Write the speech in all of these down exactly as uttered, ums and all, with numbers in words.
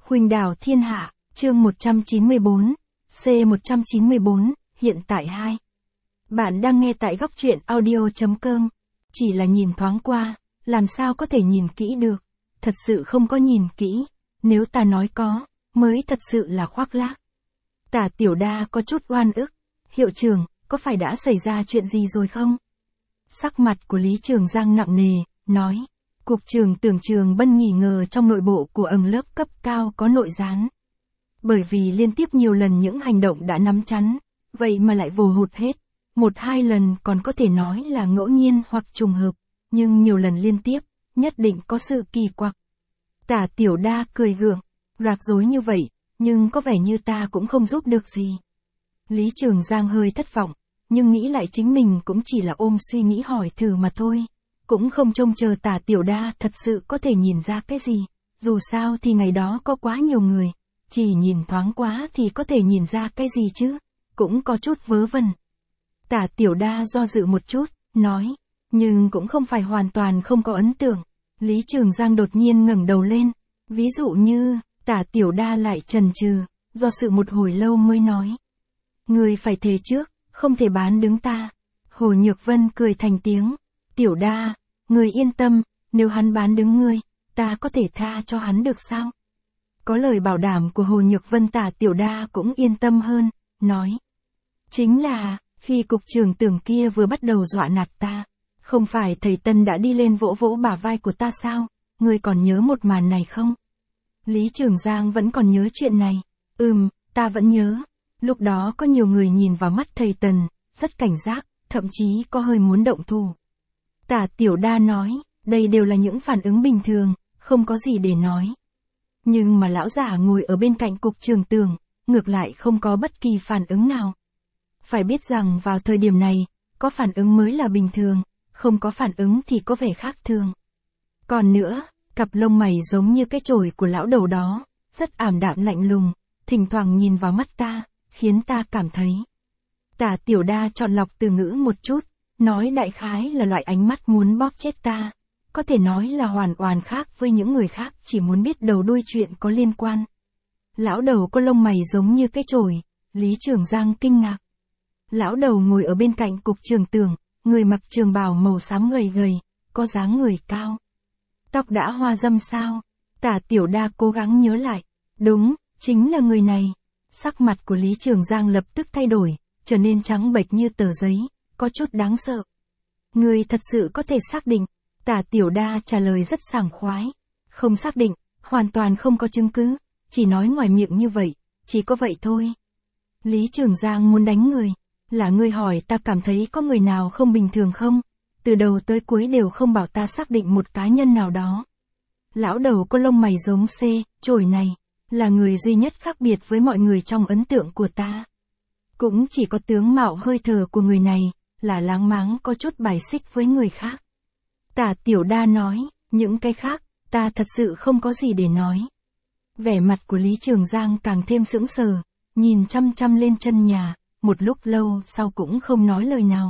Khuynh đảo thiên hạ, chương một trăm chín mươi bốn, C một trăm chín mươi bốn, hiện tại hai. Bạn đang nghe tại góc truyện audio.com. Chỉ là nhìn thoáng qua, làm sao có thể nhìn kỹ được. Thật sự không có nhìn kỹ, nếu ta nói có, mới thật sự là khoác lác. Tả Tiểu Đa có chút oan ức. Hiệu trưởng, có phải đã xảy ra chuyện gì rồi không? Sắc mặt của Lý Trường Giang nặng nề, nói. Cục trưởng tưởng Trường Bân nghi ngờ trong nội bộ của ầng lớp cấp cao có nội gián. Bởi vì liên tiếp nhiều lần những hành động đã nắm chắn, vậy mà lại vồ hụt hết. Một hai lần còn có thể nói là ngẫu nhiên hoặc trùng hợp, nhưng nhiều lần liên tiếp, nhất định có sự kỳ quặc. Tả Tiểu Đa cười gượng, rạc rối như vậy, nhưng có vẻ như ta cũng không giúp được gì. Lý Trường Giang hơi thất vọng, nhưng nghĩ lại chính mình cũng chỉ là ôm suy nghĩ hỏi thử mà thôi. Cũng không trông chờ Tả Tiểu Đa thật sự có thể nhìn ra cái gì, dù sao thì ngày đó có quá nhiều người, chỉ nhìn thoáng quá thì có thể nhìn ra cái gì chứ, cũng có chút vớ vẩn. Tả Tiểu Đa do dự một chút, nói, nhưng cũng không phải hoàn toàn không có ấn tượng. Lý Trường Giang đột nhiên ngẩng đầu lên, ví dụ như, Tả Tiểu Đa lại chần chừ, do sự một hồi lâu mới nói. Người phải thề trước, không thể bán đứng ta. Hồ Nhược Vân cười thành tiếng. Tiểu Đa, người yên tâm, nếu hắn bán đứng ngươi, ta có thể tha cho hắn được sao? Có lời bảo đảm của Hồ Nhược Vân, Tả Tiểu Đa cũng yên tâm hơn, nói. Chính là, khi cục trưởng Tưởng kia vừa bắt đầu dọa nạt ta, không phải thầy Tân đã đi lên vỗ vỗ bả vai của ta sao? Ngươi còn nhớ một màn này không? Lý Trường Giang vẫn còn nhớ chuyện này. Ừm, ta vẫn nhớ. Lúc đó có nhiều người nhìn vào mắt thầy Tần, rất cảnh giác, thậm chí có hơi muốn động thủ. Tả Tiểu Đa nói, đây đều là những phản ứng bình thường, không có gì để nói. Nhưng mà lão giả ngồi ở bên cạnh cục trưởng Tưởng, ngược lại không có bất kỳ phản ứng nào. Phải biết rằng vào thời điểm này, có phản ứng mới là bình thường, không có phản ứng thì có vẻ khác thường. Còn nữa, cặp lông mày giống như cái chổi của lão đầu đó, rất ảm đạm lạnh lùng, thỉnh thoảng nhìn vào mắt ta, khiến ta cảm thấy. Tả Tiểu Đa chọn lọc từ ngữ một chút, nói đại khái là loại ánh mắt muốn bóp chết ta, có thể nói là hoàn toàn khác với những người khác chỉ muốn biết đầu đuôi chuyện có liên quan. Lão đầu có lông mày giống như cái chổi, Lý Trường Giang kinh ngạc. Lão đầu ngồi ở bên cạnh cục trưởng Tưởng, người mặc trường bào màu xám gầy gầy, có dáng người cao. Tóc đã hoa râm sao? Tả Tiểu Đa cố gắng nhớ lại. Đúng, chính là người này. Sắc mặt của Lý Trường Giang lập tức thay đổi, trở nên trắng bệch như tờ giấy, có chút đáng sợ. Người thật sự có thể xác định. Tả Tiểu Đa trả lời rất sảng khoái. Không xác định, hoàn toàn không có chứng cứ, chỉ nói ngoài miệng như vậy, chỉ có vậy thôi. Lý Trường Giang muốn đánh người. Là ngươi hỏi ta cảm thấy có người nào không bình thường không? Từ đầu tới cuối đều không bảo ta xác định một cá nhân nào đó. Lão đầu có lông mày giống C, chổi này, là người duy nhất khác biệt với mọi người trong ấn tượng của ta. Cũng chỉ có tướng mạo hơi thở của người này, là láng máng có chút bài xích với người khác. Tả Tiểu Đa nói, những cái khác, ta thật sự không có gì để nói. Vẻ mặt của Lý Trường Giang càng thêm sững sờ, nhìn chăm chăm lên chân nhà, một lúc lâu sau cũng không nói lời nào.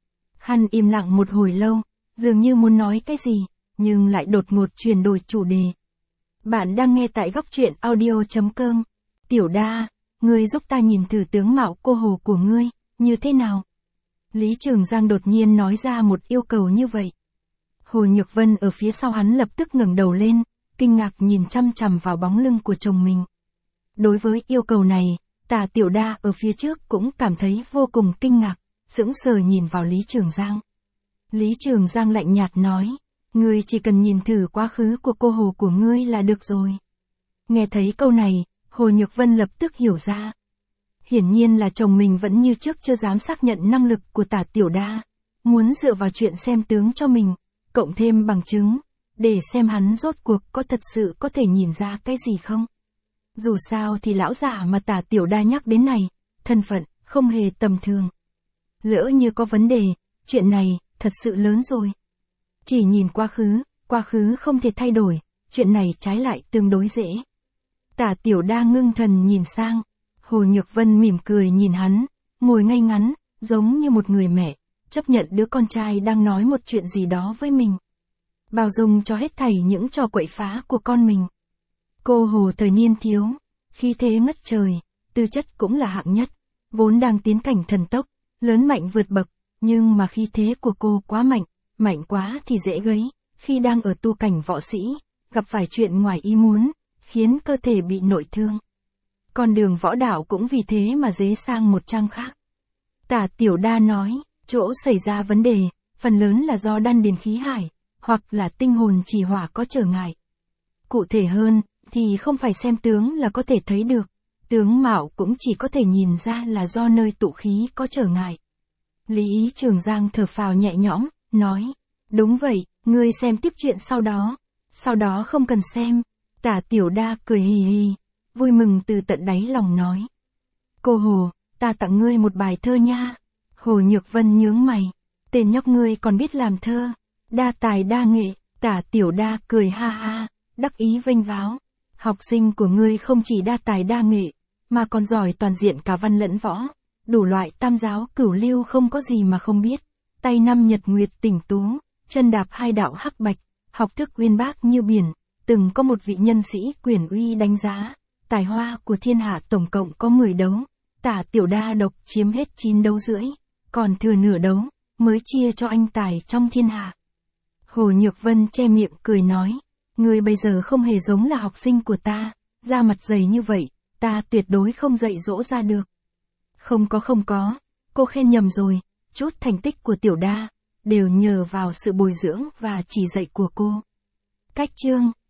Hắn im lặng một hồi lâu, dường như muốn nói cái gì, nhưng lại đột ngột chuyển đổi chủ đề. Bạn đang nghe tại góc truyện audio.com. Tiểu Đa, ngươi giúp ta nhìn thử tướng mạo cô Hồ của ngươi, như thế nào? Lý Trường Giang đột nhiên nói ra một yêu cầu như vậy. Hồ Nhược Vân ở phía sau hắn lập tức ngẩng đầu lên, kinh ngạc nhìn chăm chằm vào bóng lưng của chồng mình. Đối với yêu cầu này, Tả Tiểu Đa ở phía trước cũng cảm thấy vô cùng kinh ngạc, sững sờ nhìn vào Lý Trường Giang. Lý Trường Giang lạnh nhạt nói, ngươi chỉ cần nhìn thử quá khứ của cô Hồ của ngươi là được rồi. Nghe thấy câu này, Hồ Nhược Vân lập tức hiểu ra. Hiển nhiên là chồng mình vẫn như trước chưa dám xác nhận năng lực của Tả Tiểu Đa, muốn dựa vào chuyện xem tướng cho mình, cộng thêm bằng chứng, để xem hắn rốt cuộc có thật sự có thể nhìn ra cái gì không. Dù sao thì lão giả mà Tả Tiểu Đa nhắc đến này, thân phận, không hề tầm thường. Lỡ như có vấn đề, chuyện này, thật sự lớn rồi. Chỉ nhìn quá khứ, quá khứ không thể thay đổi, chuyện này trái lại tương đối dễ. Tả Tiểu Đa ngưng thần nhìn sang, Hồ Nhược Vân mỉm cười nhìn hắn, ngồi ngay ngắn, giống như một người mẹ, chấp nhận đứa con trai đang nói một chuyện gì đó với mình. Bao dung cho hết thảy những trò quậy phá của con mình. Cô Hồ thời niên thiếu, khí thế ngất trời, tư chất cũng là hạng nhất, vốn đang tiến cảnh thần tốc, lớn mạnh vượt bậc, nhưng mà khí thế của cô quá mạnh, mạnh quá thì dễ gấy, khi đang ở tu cảnh võ sĩ, gặp phải chuyện ngoài ý muốn, khiến cơ thể bị nội thương. Con đường võ đạo cũng vì thế mà dế sang một trang khác. Tả Tiểu Đa nói, chỗ xảy ra vấn đề, phần lớn là do đan điền khí hải, hoặc là tinh hồn chỉ hỏa có trở ngại. Cụ thể hơn, thì không phải xem tướng là có thể thấy được, tướng mạo cũng chỉ có thể nhìn ra là do nơi tụ khí có trở ngại. Lý Trường Giang thở phào nhẹ nhõm, nói, đúng vậy, ngươi xem tiếp chuyện sau đó, sau đó không cần xem. Tả Tiểu Đa cười hì hì, vui mừng từ tận đáy lòng nói. Cô Hồ, ta tặng ngươi một bài thơ nha. Hồ Nhược Vân nhướng mày, tên nhóc ngươi còn biết làm thơ, đa tài đa nghệ. Tả Tiểu Đa cười ha ha, đắc ý vênh váo. Học sinh của ngươi không chỉ đa tài đa nghệ, mà còn giỏi toàn diện cả văn lẫn võ, đủ loại tam giáo cửu lưu không có gì mà không biết. Tay năm nhật nguyệt tỉnh tú, chân đạp hai đạo hắc bạch, học thức uyên bác như biển, từng có một vị nhân sĩ quyền uy đánh giá, tài hoa của thiên hạ tổng cộng có mười đấu, Tả Tiểu Đa độc chiếm hết chín đấu rưỡi, còn thừa nửa đấu, mới chia cho anh tài trong thiên hạ. Hồ Nhược Vân che miệng cười nói, ngươi bây giờ không hề giống là học sinh của ta, da mặt dày như vậy, ta tuyệt đối không dạy dỗ ra được. Không có không có, cô khen nhầm rồi, chút thành tích của Tiểu Đa, đều nhờ vào sự bồi dưỡng và chỉ dạy của cô. Cách chương